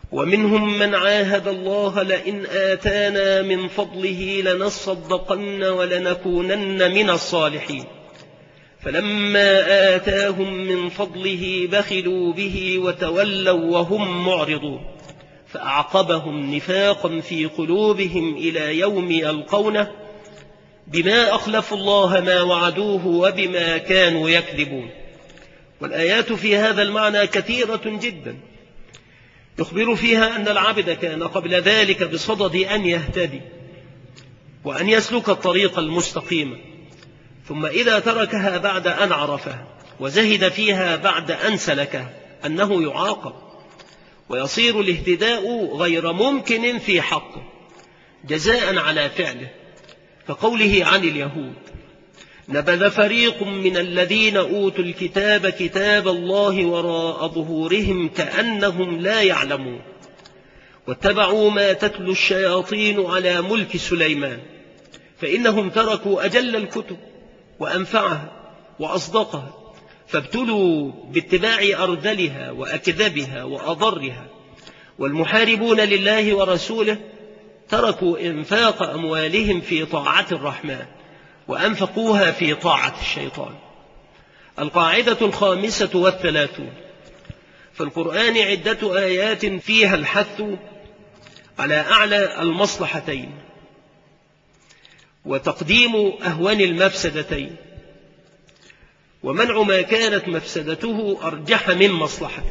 ومنهم من عاهد الله لئن آتانا من فضله لنصدقن ولنكونن من الصالحين فلما آتاهم من فضله بخلوا به وتولوا وهم معرضون فأعقبهم نفاقا في قلوبهم إلى يوم يلقونه بما أخلفوا الله ما وعدوه وبما كانوا يكذبون. والآيات في هذا المعنى كثيرة جدا، يخبر فيها أن العبد كان قبل ذلك بصدد أن يهتدي وأن يسلك الطريق المستقيم، ثم إذا تركها بعد أن عرفها وزهد فيها بعد أن سلكها أنه يعاقب ويصير الاهتداء غير ممكن في حقه جزاء على فعله، كقوله عن اليهود: نبذ فريق من الذين أوتوا الكتاب كتاب الله وراء ظهورهم كأنهم لا يعلمون واتبعوا ما تتلو الشياطين على ملك سليمان فإنهم تركوا أجل الكتب وأنفعها وأصدقها فابتلوا باتباع أرذلها وأكذبها وأضرها. والمحاربون لله ورسوله تركوا إنفاق أموالهم في طاعة الرحمن وأنفقوها في طاعة الشيطان. القاعدة 35. في القرآن عدة آيات فيها الحث على أعلى المصلحتين وتقديم أهون المفسدتين ومنع ما كانت مفسدته أرجح من مصلحته.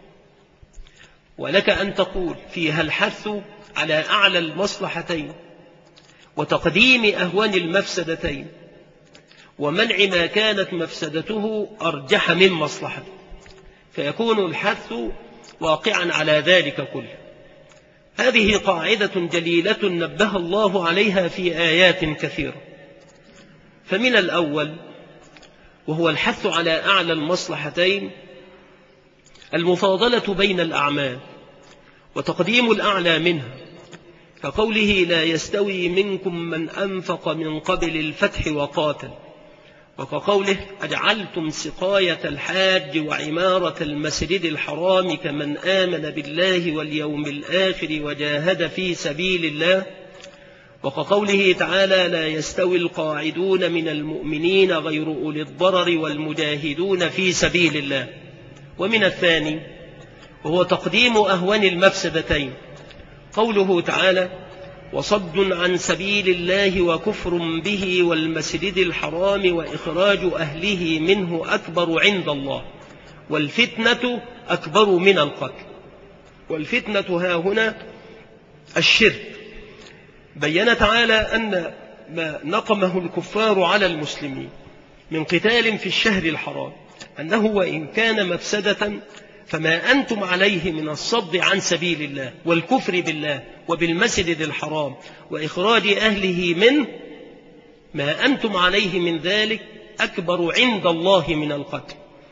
ولك أن تقول فيها الحث على أعلى المصلحتين وتقديم أهون المفسدتين ومنع ما كانت مفسدته أرجح من مصلحته، فيكون الحث واقعا على ذلك كله. هذه قاعدة جليلة نبه الله عليها في آيات كثيرة. فمن الأول وهو الحث على أعلى المصلحتين المفاضلة بين الأعمال وتقديم الأعلى منها، كقوله: لا يستوي منكم من أنفق من قبل الفتح وقاتل، وكقوله: أجعلتم سقاية الحاج وعمارة المسجد الحرام كمن آمن بالله واليوم الآخر وجاهد في سبيل الله، وكقوله تعالى: لا يستوي القاعدون من المؤمنين غير أولي الضرر والمجاهدون في سبيل الله. ومن الثاني وهو تقديم أهون المفسدتين، قوله تعالى: وصد عن سبيل الله وكفر به والمسجد الحرام وإخراج أهله منه أكبر عند الله والفتنة أكبر من القتل. والفتنة ها هنا الشرك. بين تعالى أن ما نقمه الكفار على المسلمين من قتال في الشهر الحرام أنه وإن كان مفسدة فما أنتم عليه من الصد عن سبيل الله والكفر بالله وبالمسجد الحرام وإخراج أهله منه، ما أنتم عليه من ذلك أكبر عند الله من القتل.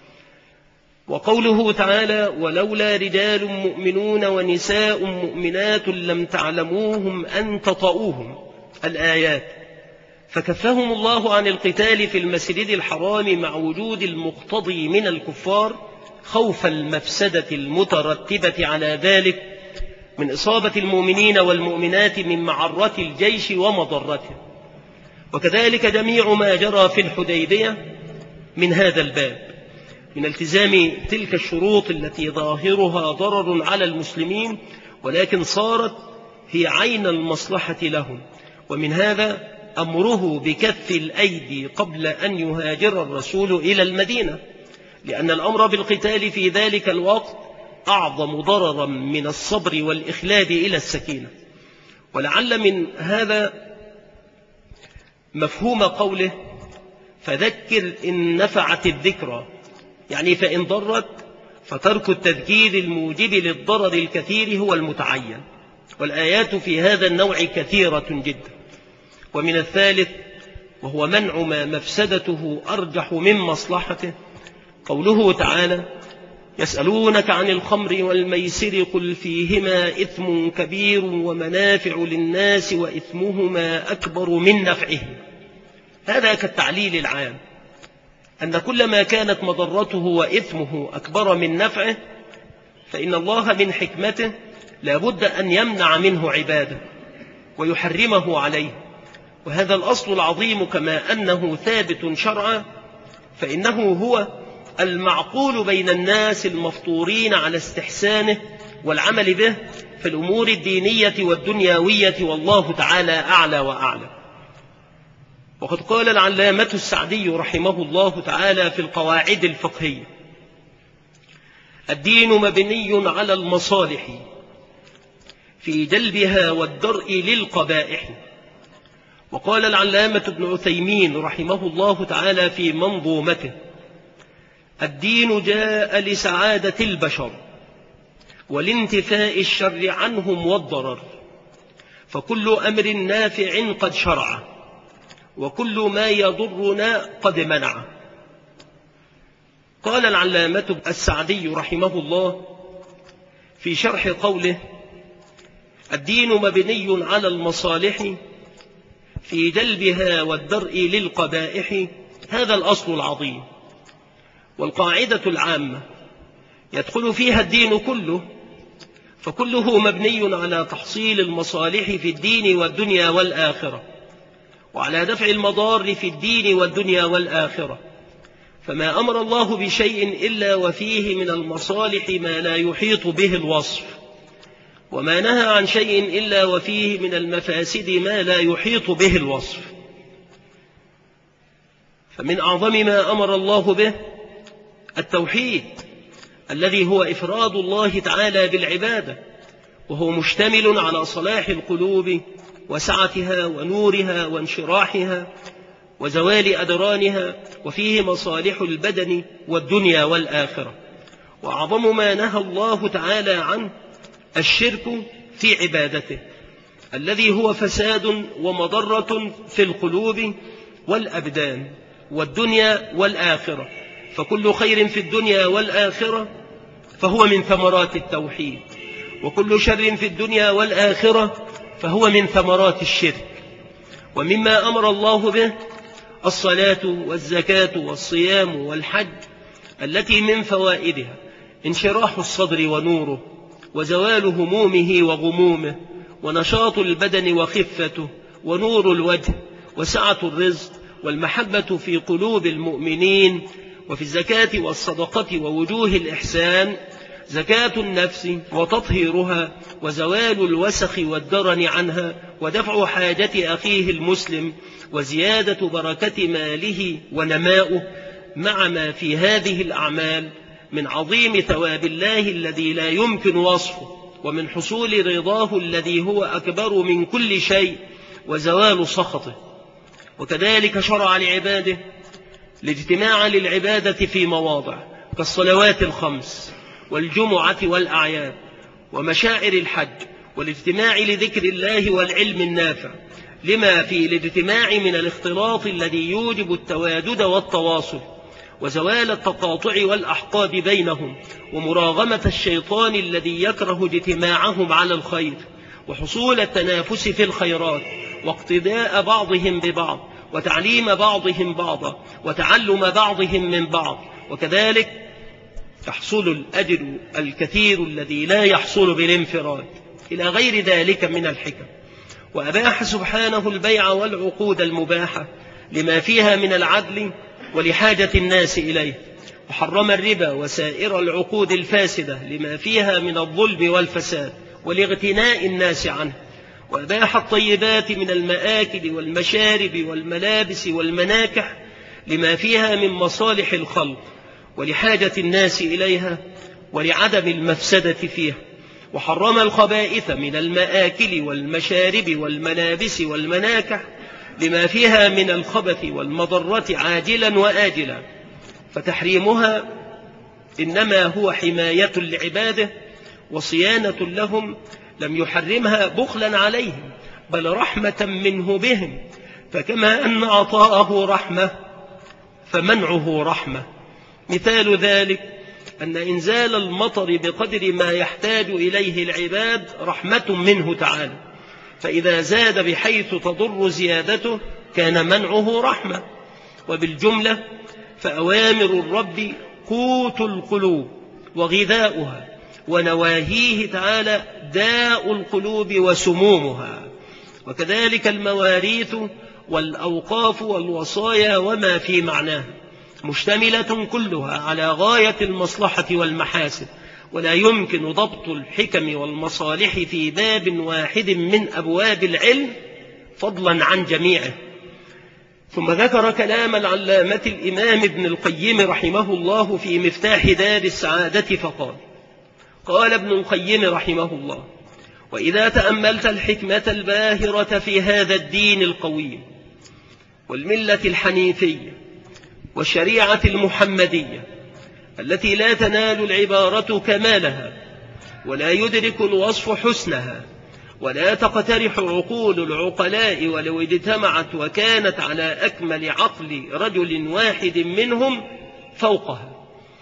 وقوله تعالى: ولولا رجال مؤمنون ونساء مؤمنات لم تعلموهم أن تطؤوهم، الآيات، فكفهم الله عن القتال في المسجد الحرام مع وجود المقتضي من الكفار خوف المفسدة المترتبة على ذلك من إصابة المؤمنين والمؤمنات من معرة الجيش ومضرته. وكذلك جميع ما جرى في الحديبية من هذا الباب من التزام تلك الشروط التي ظاهرها ضرر على المسلمين ولكن صارت هي عين المصلحة لهم. ومن هذا أمره بكف الأيدي قبل أن يهاجر الرسول إلى المدينة، لأن الأمر بالقتال في ذلك الوقت أعظم ضررا من الصبر والإخلاد إلى السكينة. ولعل من هذا مفهوم قوله: فذكر إن نفعت الذكرى، يعني فإن ضرت فترك التذكير الموجب للضرر الكثير هو المتعين. والآيات في هذا النوع كثيرة جدا. ومن الثالث وهو منع ما مفسدته أرجح من مصلحته، قوله تعالى: يسألونك عن الخمر والميسر قل فيهما إثم كبير ومنافع للناس وإثمهما أكبر من نفعهم. هذا كالتعليل العام أن كل ما كانت مضرته وإثمه أكبر من نفعه فإن الله من حكمته لابد أن يمنع منه عبادة ويحرمه عليه. وهذا الأصل العظيم كما أنه ثابت شرعا فإنه هو المعقول بين الناس المفطورين على استحسانه والعمل به في الأمور الدينية والدنيوية، والله تعالى أعلى وأعلى. وقد قال العلامة السعدي رحمه الله تعالى في القواعد الفقهية: الدين مبني على المصالح في جلبها والدرء للقبائح. وقال العلامة ابن عثيمين رحمه الله تعالى في منظومته: الدين جاء لسعادة البشر ولانتفاء الشر عنهم والضرر، فكل أمر نافع قد شرع، وكل ما يضرنا قد منع. قال العلامة السعدي رحمه الله في شرح قوله: الدين مبني على المصالح في جلبها والدرء للقبائح، هذا الأصل العظيم والقاعدة العامة يدخل فيها الدين كله، فكله مبني على تحصيل المصالح في الدين والدنيا والآخرة، وعلى دفع المضار في الدين والدنيا والآخرة. فما أمر الله بشيء إلا وفيه من المصالح ما لا يحيط به الوصف، وما نهى عن شيء إلا وفيه من المفاسد ما لا يحيط به الوصف. فمن أعظم ما أمر الله به التوحيد، الذي هو إفراد الله تعالى بالعبادة، وهو مشتمل على صلاح القلوب وسعتها ونورها وانشراحها وزوال أدرانها، وفيه مصالح البدن والدنيا والآخرة. وأعظم ما نهى الله تعالى عنه الشرك في عبادته، الذي هو فساد ومضرة في القلوب والأبدان والدنيا والآخرة. فكل خير في الدنيا والآخرة فهو من ثمرات التوحيد، وكل شر في الدنيا والآخرة فهو من ثمرات الشرك. ومما أمر الله به الصلاة والزكاة والصيام والحج، التي من فوائدها انشراح الصدر ونوره، وزوال همومه وغمومه، ونشاط البدن وخفته، ونور الوجه، وسعة الرزق، والمحبة في قلوب المؤمنين. وفي الزكاة والصدقة ووجوه الإحسان زكاة النفس وتطهيرها، وزوال الوسخ والدرن عنها، ودفع حاجة أخيه المسلم، وزيادة بركة ماله ونماؤه، مع ما في هذه الأعمال من عظيم ثواب الله الذي لا يمكن وصفه، ومن حصول رضاه الذي هو أكبر من كل شيء، وزوال سخطه. وكذلك شرع لعباده الاجتماع للعبادة في مواضع كالصلوات الخمس والجمعة والأعياد ومشاعر الحج، والاجتماع لذكر الله والعلم النافع، لما في الاجتماع من الاختلاط الذي يوجب التوادد والتواصل، وزوال التقاطع والأحقاد بينهم، ومراغمة الشيطان الذي يكره اجتماعهم على الخير، وحصول التنافس في الخيرات، واقتداء بعضهم ببعض، وتعليم بعضهم بعضا، وتعلم بعضهم من بعض. وكذلك يحصل الأجر الكثير الذي لا يحصل بالانفراد، إلى غير ذلك من الحكم. وأباح سبحانه البيع والعقود المباحة لما فيها من العدل ولحاجة الناس إليه، وحرم الربا وسائر العقود الفاسدة لما فيها من الظلم والفساد ولاغتناء الناس عنه. وأباح الطيبات من المآكل والمشارب والملابس والمناكح لما فيها من مصالح الخلق ولحاجة الناس إليها ولعدم المفسدة فيها. وحرم الخبائث من المآكل والمشارب والملابس والمناكح لما فيها من الخبث والمضرة عاجلا وآجلا، فتحريمها إنما هو حماية لعباده وصيانة لهم، لم يحرمها بخلا عليهم بل رحمة منه بهم. فكما أن عطاءه رحمة فمنعه رحمة. مثال ذلك أن إنزال المطر بقدر ما يحتاج إليه العباد رحمة منه تعالى، فإذا زاد بحيث تضر زيادته كان منعه رحمة. وبالجملة فأوامر الرب قوت القلوب وغذاؤها ونواهيه تعالى داء القلوب وسمومها. وكذلك المواريث والأوقاف والوصايا وما في معناها مشتملة كلها على غاية المصلحة والمحاسن، ولا يمكن ضبط الحكم والمصالح في باب واحد من أبواب العلم فضلا عن جميعه. ثم ذكر كلام العلامة الإمام ابن القيم رحمه الله في مفتاح دار السعادة فقال: قال ابن القيم رحمه الله: وإذا تأملت الحكمة الباهرة في هذا الدين القويم والملة الحنيفية والشريعة المحمدية التي لا تنال العبارة كمالها ولا يدرك الوصف حسنها ولا تقترح عقول العقلاء ولو اجتمعت وكانت على أكمل عقل رجل واحد منهم فوقها،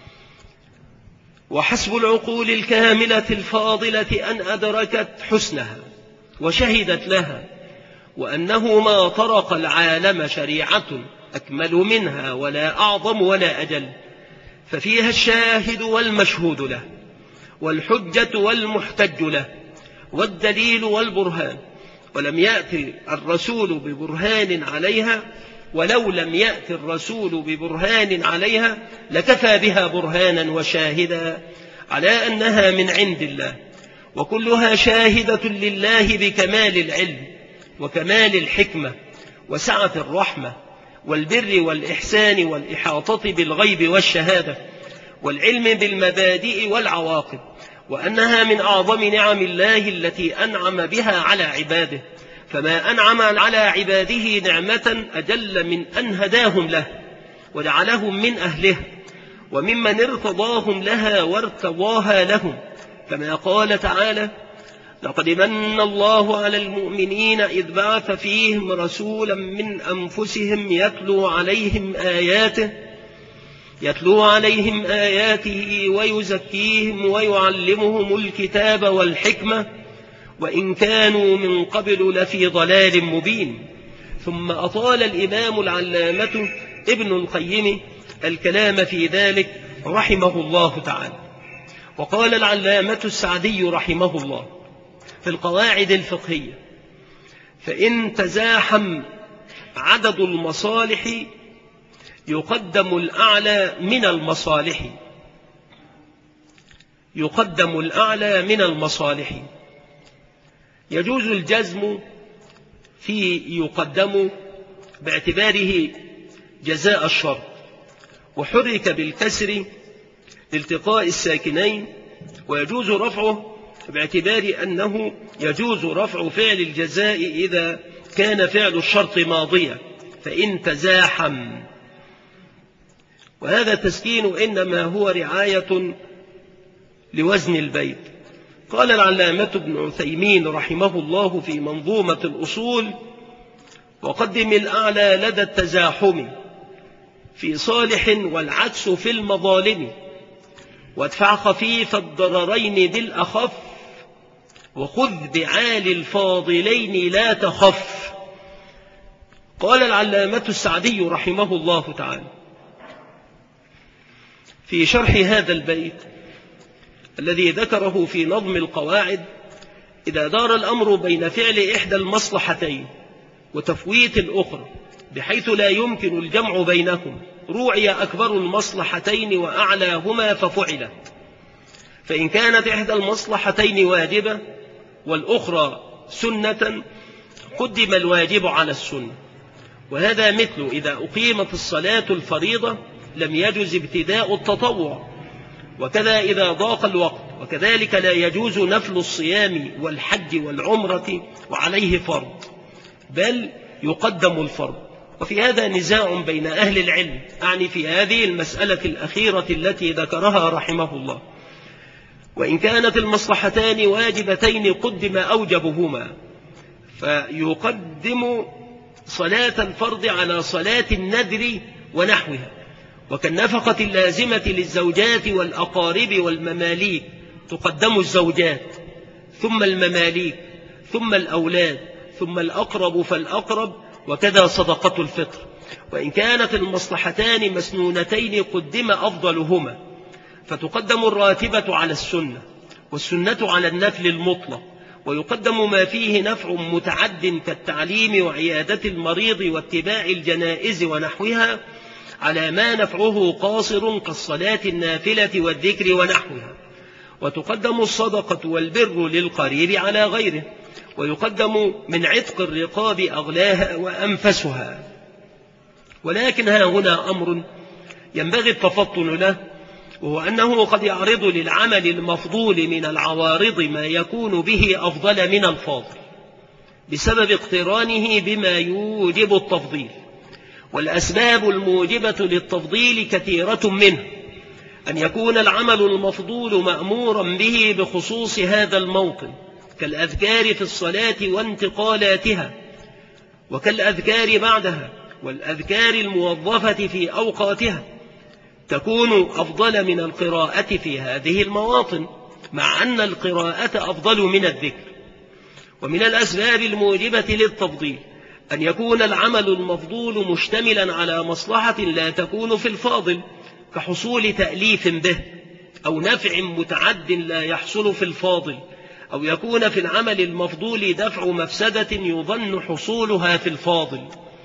وحسب العقول الكاملة الفاضلة أن أدركت حسنها وشهدت لها، وأنه ما طرق العالم شريعة أكمل منها ولا أعظم ولا أجل، ففيها الشاهد والمشهود له والحجة والمحتج له والدليل والبرهان، ولم يأتي الرسول ببرهان عليها، ولو لم يأتي الرسول ببرهان عليها لكفى بها برهانا وشاهدا على أنها من عند الله، وكلها شاهدة لله بكمال العلم وكمال الحكمة وسعة الرحمة والبر والإحسان والإحاطة بالغيب والشهادة والعلم بالمبادئ والعواقب، وأنها من أعظم نعم الله التي أنعم بها على عباده، فما أنعم على عباده نعمة أجل من أن هداهم له وجعلهم من أهله وممن ارتضاهم لها وارتضاها لهم، كما قال تعالى: لقد من الله على المؤمنين إذ بعث فيهم رسولا من أنفسهم يتلو عليهم آياته ويزكيهم ويعلمهم الكتاب والحكمة وإن كانوا من قبل لفي ضلال مبين. ثم أطال الإمام العلامة ابن القيم الكلام في ذلك رحمه الله تعالى. وقال العلامة السعدي رحمه الله في القواعد الفقهية: فإن تزاحم عدد المصالح يقدم الأعلى من المصالح. يجوز الجزم في يقدم باعتباره جزاء الشرط، وحرك بالكسر لالتقاء الساكنين، ويجوز رفعه باعتبار أنه يجوز رفع فعل الجزاء إذا كان فعل الشرط ماضيا، فإن تزاحم. وهذا التسكين إنما هو رعاية لوزن البيت. قال العلامة ابن عثيمين رحمه الله في منظومة الأصول: وقدم الأعلى لدى التزاحم في صالح والعكس في المظالم، وادفع خفيف الضررين بالأخف، وخذ بعالي الفاضلين لا تخف. قال العلامة السعدي رحمه الله تعالى في شرح هذا البيت الذي ذكره في نظم القواعد: إذا دار الأمر بين فعل إحدى المصلحتين وتفويت الأخرى بحيث لا يمكن الجمع بينهم، روعي أكبر المصلحتين وأعلاهما ففعل. فإن كانت إحدى المصلحتين واجبة والأخرى سنة قدم الواجب على السنة، وهذا مثل إذا أقيمت الصلاة الفريضة لم يجوز ابتداء التطوع، وكذا إذا ضاق الوقت، وكذلك لا يجوز نفل الصيام والحج والعمرة وعليه فرض، بل يقدم الفرض. وفي هذا نزاع بين أهل العلم، أعني في هذه المسألة الأخيرة التي ذكرها رحمه الله. وإن كانت المصلحتان واجبتين قدم أوجبهما، فيقدم صلاة الفرض على صلاة النذر ونحوها، وكالنفقة اللازمة للزوجات والأقارب والمماليك تقدم الزوجات ثم المماليك ثم الأولاد ثم الأقرب فالأقرب، وكذا صدقة الفطر. وإن كانت المصلحتان مسنونتين قدم أفضلهما، فتقدم الراتبة على السنة، والسنة على النفل المطلق، ويقدم ما فيه نفع متعد كالتعليم وعيادة المريض واتباع الجنائز ونحوها على ما نفعه قاصر كالصلاة النافلة والذكر ونحوها. وتقدم الصدقة والبر للقريب على غيره، ويقدم من عتق الرقاب أغلاها وأنفسها. ولكن ها هنا أمر ينبغي التفطن له، وهو أنه قد يعرض للعمل المفضول من العوارض ما يكون به أفضل من الفاضل بسبب اقترانه بما يوجب التفضيل. والأسباب الموجبة للتفضيل كثيرة منه أن يكون العمل المفضول مأمورا به بخصوص هذا الموطن كالأذكار في الصلاة وانتقالاتها، وكالأذكار بعدها والأذكار الموظفة في أوقاتها، تكون أفضل من القراءة في هذه المواطن، مع أن القراءة أفضل من الذكر. ومن الأسباب الموجبة للتفضيل أن يكون العمل المفضول مشتملا على مصلحة لا تكون في الفاضل، كحصول تأليف به، أو نفع متعد لا يحصل في الفاضل، أو يكون في العمل المفضول دفع مفسدة يظن حصولها في الفاضل.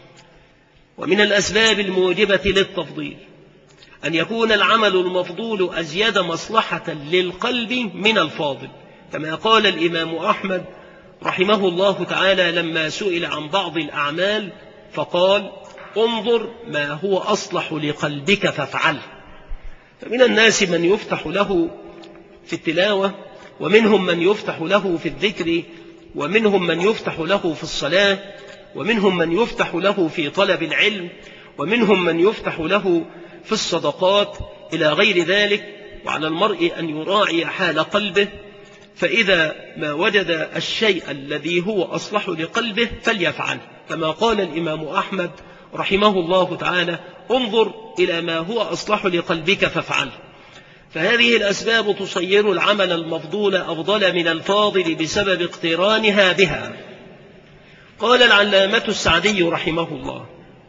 ومن الأسباب الموجبة للتفضيل أن يكون العمل المفضول أزيد مصلحة للقلب من الفاضل، كما قال الإمام أحمد رحمه الله تعالى لما سئل عن بعض الأعمال فقال: انظر ما هو أصلح لقلبك فافعله. فمن الناس من يفتح له في التلاوة، ومنهم من يفتح له في الذكر، ومنهم من يفتح له في الصلاة، ومنهم من يفتح له في طلب العلم، ومنهم من يفتح له في الصدقات إلى غير ذلك. وعلى المرء أن يراعي حال قلبه، فإذا ما وجد الشيء الذي هو أصلح لقلبه فليفعل، كما قال الإمام أحمد رحمه الله تعالى: انظر إلى ما هو أصلح لقلبك فافعل. فهذه الأسباب تصير العمل المفضول أفضل من الفاضل بسبب اقترانها بها. قال العلامة السعدي رحمه الله: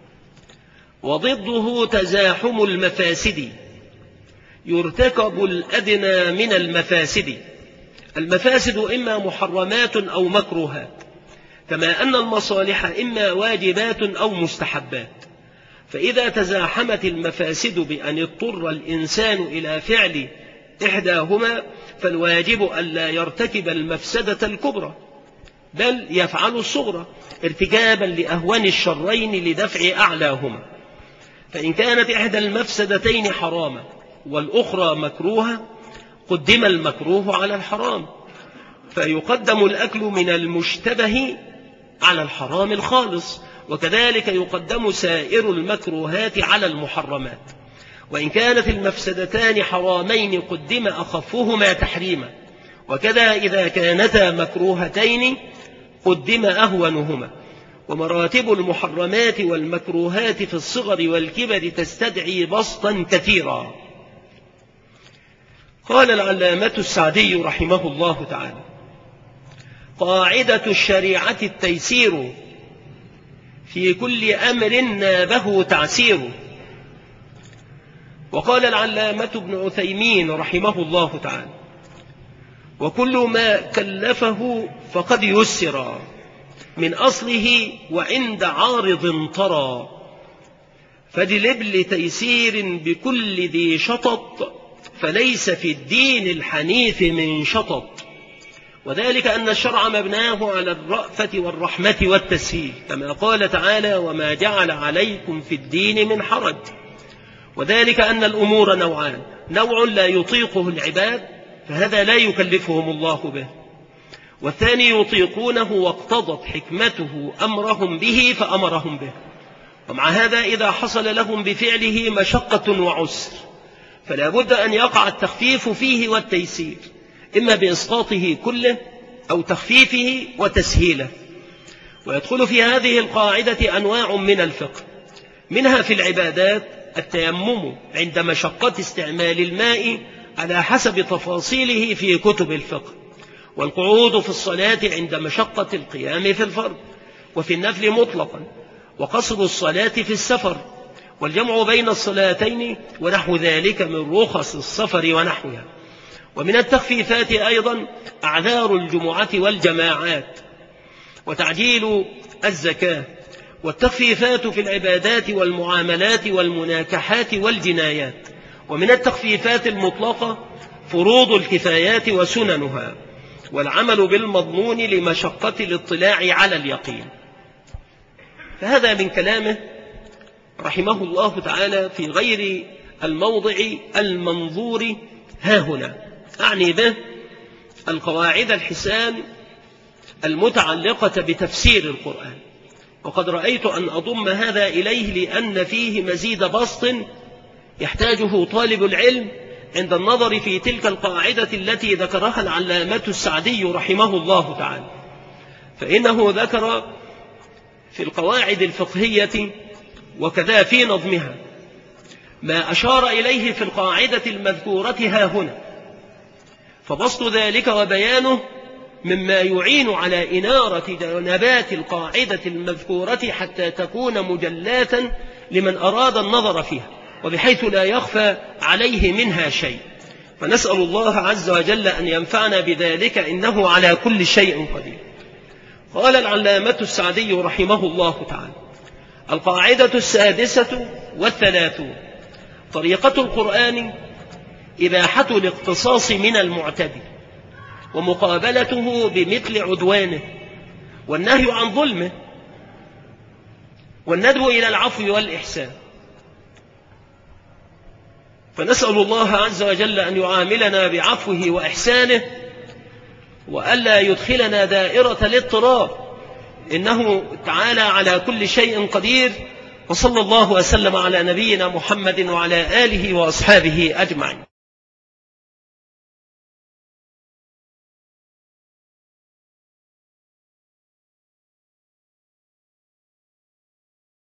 وضده تزاحم المفاسد، يرتكب الأدنى من المفاسد. المفاسد إما محرمات أو مكروهات، كما أن المصالح إما واجبات أو مستحبات. فإذا تزاحمت المفاسد بأن اضطر الإنسان إلى فعل إحداهما، فالواجب ألا يرتكب المفسدة الكبرى، بل يفعل الصغرى ارتكابا لأهون الشرين لدفع أعلاهما. فإن كانت إحدى المفسدتين حراما والأخرى مكروهة، قدم المكروه على الحرام، فيقدم الأكل من المشتبه على الحرام الخالص، وكذلك يقدم سائر المكروهات على المحرمات. وإن كانت المفسدتان حرامين قدم أخفهما تحريما، وكذا إذا كانتا مكروهتين قدم أهونهما. ومراتب المحرمات والمكروهات في الصغر والكبر تستدعي بسطا كثيرا. قال العلامة السعدي رحمه الله تعالى: قاعدة الشريعة التيسير، في كل أمر نابه تعسير. وقال العلامة ابن عثيمين رحمه الله تعالى: وكل ما كلفه فقد يسر من أصله وعند عارض طرى، فاجلب لتيسير بكل ذي شطط، فليس في الدين الحنيف من شطط. وذلك أن الشرع مبناه على الرأفة والرحمة والتسهيل، كما قال تعالى: وما جعل عليكم في الدين من حرج. وذلك أن الأمور نوعان: نوع لا يطيقه العباد فهذا لا يكلفهم الله به، والثاني يطيقونه واقتضت حكمته أمرهم به فأمرهم به. ومع هذا إذا حصل لهم بفعله مشقة وعسر فلا بد أن يقع التخفيف فيه والتيسير، إما بإسقاطه كله أو تخفيفه وتسهيله. ويدخل في هذه القاعدة أنواع من الفقه، منها في العبادات التيمم عند مشقة استعمال الماء على حسب تفاصيله في كتب الفقه، والقعود في الصلاة عند مشقة القيام في الفرض، وفي النفل مطلقا، وقصر الصلاة في السفر، والجمع بين الصلاتين ونحو ذلك من رخص السفر ونحوها. ومن التخفيفات أيضا أعذار الجمعة والجماعات وتعجيل الزكاة، والتخفيفات في العبادات والمعاملات والمناكحات والجنايات. ومن التخفيفات المطلقة فروض الكفايات وسننها، والعمل بالمضمون لمشقة الاطلاع على اليقين. فهذا من كلامه رحمه الله تعالى في غير الموضع المنظور هاهنا، أعني به القواعد الحسان المتعلقة بتفسير القرآن. وقد رأيت أن أضم هذا إليه لأن فيه مزيد بسط يحتاجه طالب العلم عند النظر في تلك القاعدة التي ذكرها العلامة السعدي رحمه الله تعالى. فإنه ذكر في القواعد الفقهية وكذا في نظمها ما أشار إليه في القاعدة المذكورة هاهنا، فبسط ذلك وبيانه مما يعين على إنارة جنبات القاعدة المذكورة حتى تكون مجلاة لمن أراد النظر فيها، وبحيث لا يخفى عليه منها شيء. فنسأل الله عز وجل أن ينفعنا بذلك، إنه على كل شيء قدير. قال العلامة السعدي رحمه الله تعالى: القاعدة 36 طريقة القرآن إباحة الاقتصاص من المعتدي ومقابلته بمثل عدوانه، والنهي عن ظلمه، والندب إلى العفو والإحسان. فنسأل الله عز وجل أن يعاملنا بعفوه وإحسانه، وألا يدخلنا دائرة الاضطرار، إنه تعالى على كل شيء قدير. وصلى الله وسلم على نبينا محمد وعلى آله وأصحابه أجمعين.